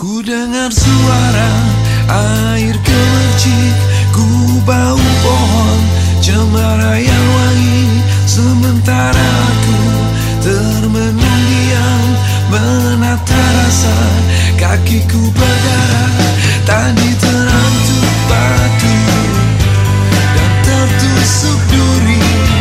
Ku dengar suara air gemercik, ku bau pohon cemara yang wangi. Sementara ku termenung diam menata rasa kakiku berdarah. Tadi terantuk batu dan tertusuk duri.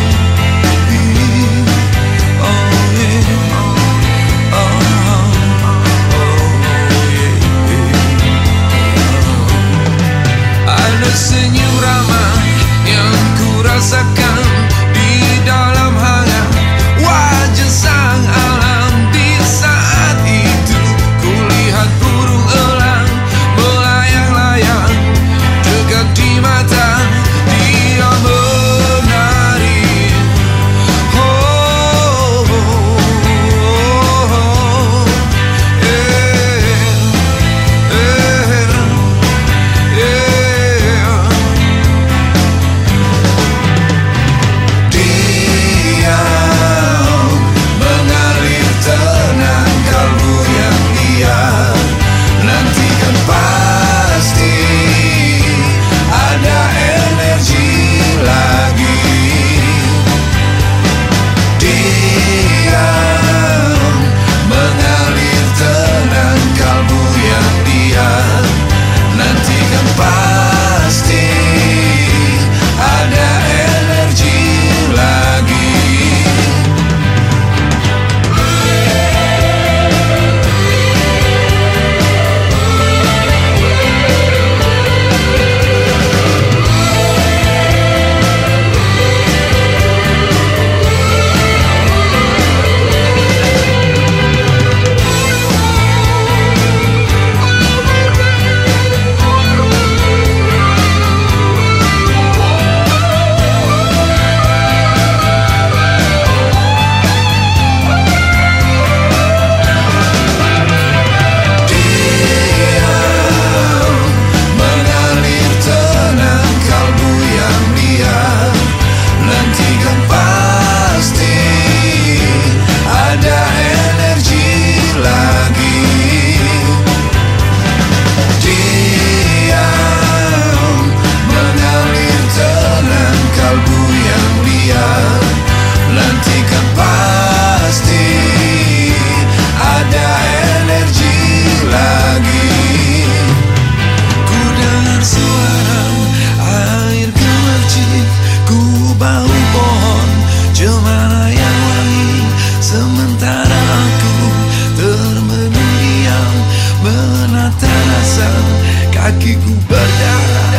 Senyum ramah yang ku rasakan di dalam hangat wajah sang alam. Di saat itu ku lihat burung elang melayang-layang dekat di mata. Dia menari, oh, oh, oh, oh. Bau pohon cemara yang wangi. Sementara aku termenung diam menata rasa kakiku berdarah.